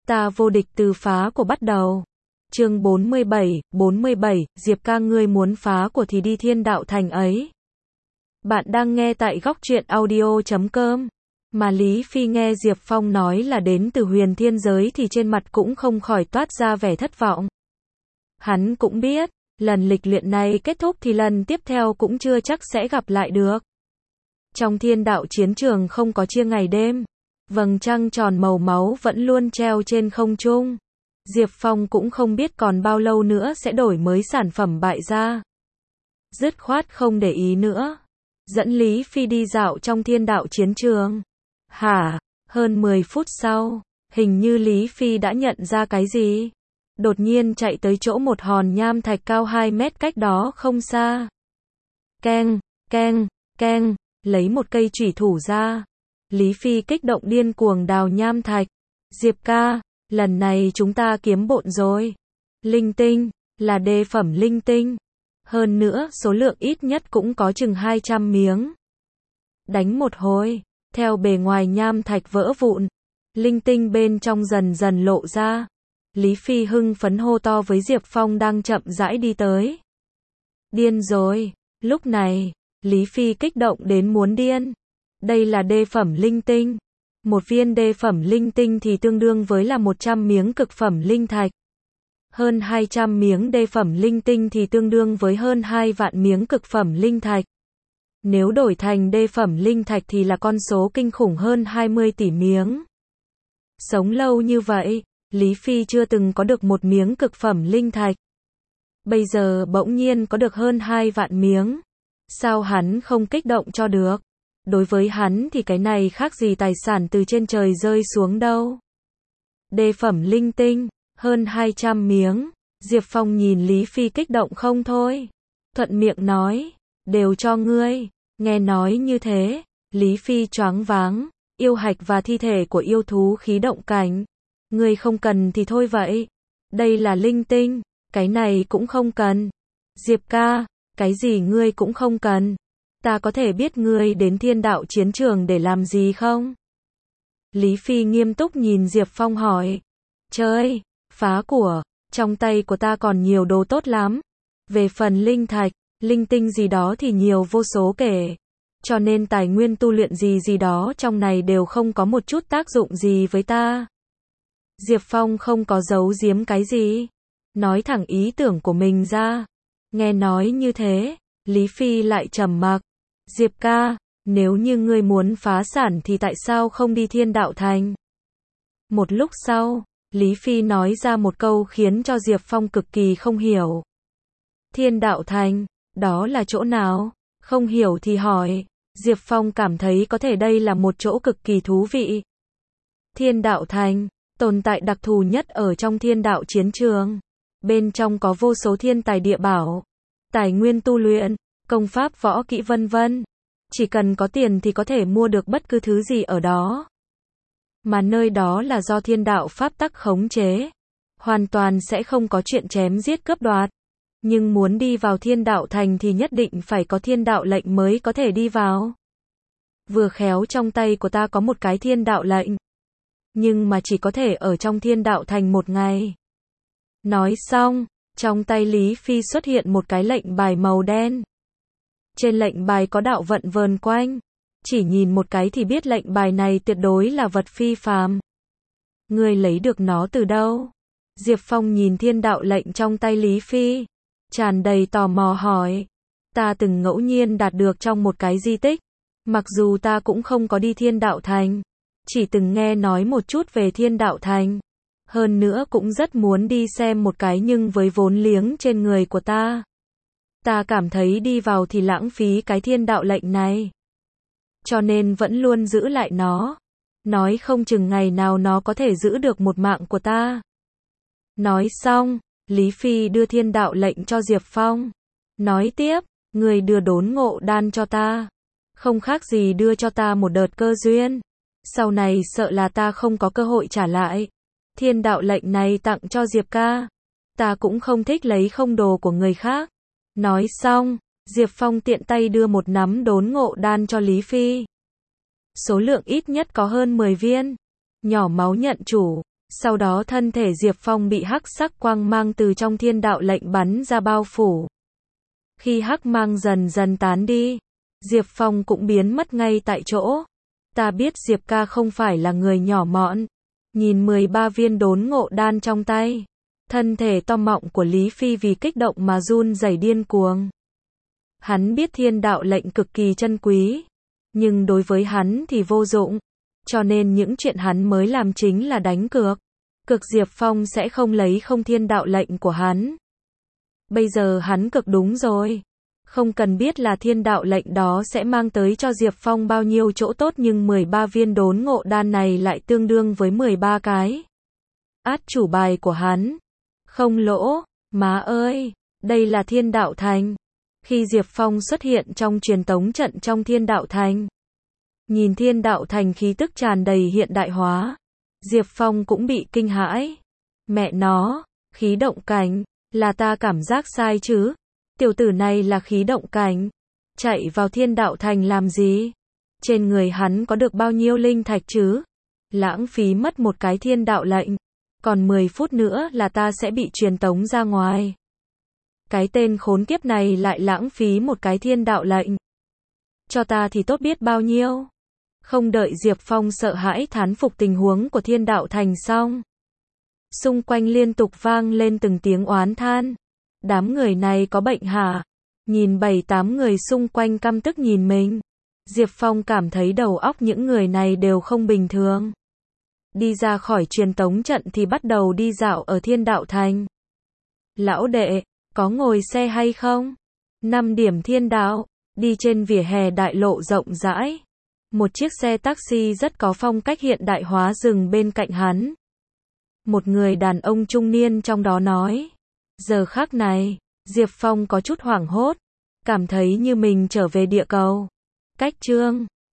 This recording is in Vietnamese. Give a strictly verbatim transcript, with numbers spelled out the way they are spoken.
Ta vô địch từ phá của bắt đầu. Chương bốn mươi bảy, bốn mươi bảy, Diệp ca ngươi muốn phá của thì đi thiên đạo thành ấy. Bạn đang nghe tại góc truyện audio chấm com. Mà Lý Phi nghe Diệp Phong nói là đến từ huyền thiên giới thì trên mặt cũng không khỏi toát ra vẻ thất vọng. Hắn cũng biết, lần lịch luyện này kết thúc thì lần tiếp theo cũng chưa chắc sẽ gặp lại được. Trong thiên đạo chiến trường không có chia ngày đêm. Vầng trăng tròn màu máu vẫn luôn treo trên không trung. Diệp Phong cũng không biết còn bao lâu nữa sẽ đổi mới sản phẩm bại ra. Dứt khoát không để ý nữa. Dẫn Lý Phi đi dạo trong thiên đạo chiến trường. Hả? Hơn mười phút sau, hình như Lý Phi đã nhận ra cái gì. Đột nhiên chạy tới chỗ một hòn nham thạch cao hai mét cách đó không xa. Keng, keng, keng, lấy một cây chủy thủ ra. Lý Phi kích động điên cuồng đào nham thạch. Diệp ca, lần này chúng ta kiếm bộn rồi. Linh tinh, là đề phẩm linh tinh. Hơn nữa, số lượng ít nhất cũng có chừng hai trăm miếng. Đánh một hồi, theo bề ngoài nham thạch vỡ vụn, linh tinh bên trong dần dần lộ ra. Lý Phi hưng phấn hô to với Diệp Phong đang chậm rãi đi tới. Điên rồi, lúc này, Lý Phi kích động đến muốn điên. Đây là đê phẩm linh tinh. Một viên đê phẩm linh tinh thì tương đương với là một trăm miếng cực phẩm linh thạch. Hơn hai trăm miếng đê phẩm linh tinh thì tương đương với hơn hai vạn miếng cực phẩm linh thạch. Nếu đổi thành đê phẩm linh thạch thì là con số kinh khủng hơn hai mươi tỷ miếng. Sống lâu như vậy, Lý Phi chưa từng có được một miếng cực phẩm linh thạch. Bây giờ bỗng nhiên có được hơn hai vạn miếng. Sao hắn không kích động cho được? Đối với hắn thì cái này khác gì tài sản từ trên trời rơi xuống đâu. Đê phẩm linh tinh, hơn hai trăm miếng. Diệp Phong nhìn Lý Phi kích động không thôi. Thuận miệng nói, đều cho ngươi. Nghe nói như thế, Lý Phi choáng váng, yêu hạch và thi thể của yêu thú khí động cảnh. Ngươi không cần thì thôi vậy. Đây là linh tinh, cái này cũng không cần. Diệp ca, cái gì ngươi cũng không cần. Ta có thể biết ngươi đến thiên đạo chiến trường để làm gì không? Lý Phi nghiêm túc nhìn Diệp Phong hỏi. Chơi, phá của, trong tay của ta còn nhiều đồ tốt lắm. Về phần linh thạch, linh tinh gì đó thì nhiều vô số kể. Cho nên tài nguyên tu luyện gì gì đó trong này đều không có một chút tác dụng gì với ta. Diệp Phong không có giấu giếm cái gì. Nói thẳng ý tưởng của mình ra. Nghe nói như thế, Lý Phi lại trầm mặc. Diệp ca, nếu như ngươi muốn phá sản thì tại sao không đi thiên đạo thành? Một lúc sau, Lý Phi nói ra một câu khiến cho Diệp Phong cực kỳ không hiểu. Thiên đạo thành, đó là chỗ nào? Không hiểu thì hỏi. Diệp Phong cảm thấy có thể đây là một chỗ cực kỳ thú vị. Thiên đạo thành, tồn tại đặc thù nhất ở trong thiên đạo chiến trường. Bên trong có vô số thiên tài địa bảo, tài nguyên tu luyện, công pháp võ kỹ vân vân. Chỉ cần có tiền thì có thể mua được bất cứ thứ gì ở đó. Mà nơi đó là do thiên đạo pháp tắc khống chế. Hoàn toàn sẽ không có chuyện chém giết cướp đoạt. Nhưng muốn đi vào thiên đạo thành thì nhất định phải có thiên đạo lệnh mới có thể đi vào. Vừa khéo trong tay của ta có một cái thiên đạo lệnh. Nhưng mà chỉ có thể ở trong thiên đạo thành một ngày. Nói xong, trong tay Lý Phi xuất hiện một cái lệnh bài màu đen. Trên lệnh bài có đạo vận vờn quanh. Chỉ nhìn một cái thì biết lệnh bài này tuyệt đối là vật phi phàm. Ngươi lấy được nó từ đâu? Diệp Phong nhìn thiên đạo lệnh trong tay Lý Phi, tràn đầy tò mò hỏi. Ta từng ngẫu nhiên đạt được trong một cái di tích. Mặc dù ta cũng không có đi thiên đạo thành. Chỉ từng nghe nói một chút về thiên đạo thành. Hơn nữa cũng rất muốn đi xem một cái nhưng với vốn liếng trên người của ta. Ta cảm thấy đi vào thì lãng phí cái thiên đạo lệnh này. Cho nên vẫn luôn giữ lại nó. Nói không chừng ngày nào nó có thể giữ được một mạng của ta. Nói xong, Lý Phi đưa thiên đạo lệnh cho Diệp Phong. Nói tiếp, người đưa đốn ngộ đan cho ta. Không khác gì đưa cho ta một đợt cơ duyên. Sau này sợ là ta không có cơ hội trả lại. Thiên đạo lệnh này tặng cho Diệp ca. Ta cũng không thích lấy không đồ của người khác. Nói xong, Diệp Phong tiện tay đưa một nắm đốn ngộ đan cho Lý Phi. Số lượng ít nhất có hơn mười viên. Nhỏ máu nhận chủ. Sau đó thân thể Diệp Phong bị hắc sắc quang mang từ trong thiên đạo lệnh bắn ra bao phủ. Khi hắc mang dần dần tán đi, Diệp Phong cũng biến mất ngay tại chỗ. Ta biết Diệp ca không phải là người nhỏ mọn. Nhìn mười ba viên đốn ngộ đan trong tay, thân thể to mọng của Lý Phi vì kích động mà run rẩy điên cuồng. Hắn biết thiên đạo lệnh cực kỳ chân quý, nhưng đối với hắn thì vô dụng, cho nên những chuyện hắn mới làm chính là đánh cược. Cực Diệp Phong sẽ không lấy không thiên đạo lệnh của hắn. Bây giờ hắn cực đúng rồi. Không cần biết là thiên đạo lệnh đó sẽ mang tới cho Diệp Phong bao nhiêu chỗ tốt, nhưng mười ba viên đốn ngộ đan này lại tương đương với mười ba cái át chủ bài của hắn. Không lỗ, má ơi, đây là thiên đạo thành. Khi Diệp Phong xuất hiện trong truyền tống trận trong thiên đạo thành, nhìn thiên đạo thành khí tức tràn đầy hiện đại hóa, Diệp Phong cũng bị kinh hãi. Mẹ nó, khí động cảnh, là ta cảm giác sai chứ? Tiểu tử này là khí động cảnh, chạy vào thiên đạo thành làm gì? Trên người hắn có được bao nhiêu linh thạch chứ? Lãng phí mất một cái thiên đạo lệnh, còn mười phút nữa là ta sẽ bị truyền tống ra ngoài. Cái tên khốn kiếp này lại lãng phí một cái thiên đạo lệnh. Cho ta thì tốt biết bao nhiêu. Không đợi Diệp Phong sợ hãi thán phục tình huống của thiên đạo thành xong, xung quanh liên tục vang lên từng tiếng oán than. Đám người này có bệnh hả? Nhìn bảy tám người xung quanh căm tức nhìn mình, Diệp Phong cảm thấy đầu óc những người này đều không bình thường. Đi ra khỏi truyền tống trận thì bắt đầu đi dạo ở thiên đạo thành. Lão đệ, có ngồi xe hay không? năm điểm thiên đạo, đi trên vỉa hè đại lộ rộng rãi. Một chiếc xe taxi rất có phong cách hiện đại hóa dừng bên cạnh hắn. Một người đàn ông trung niên trong đó nói. Giờ khắc này, Diệp Phong có chút hoảng hốt, cảm thấy như mình trở về địa cầu. Cách chương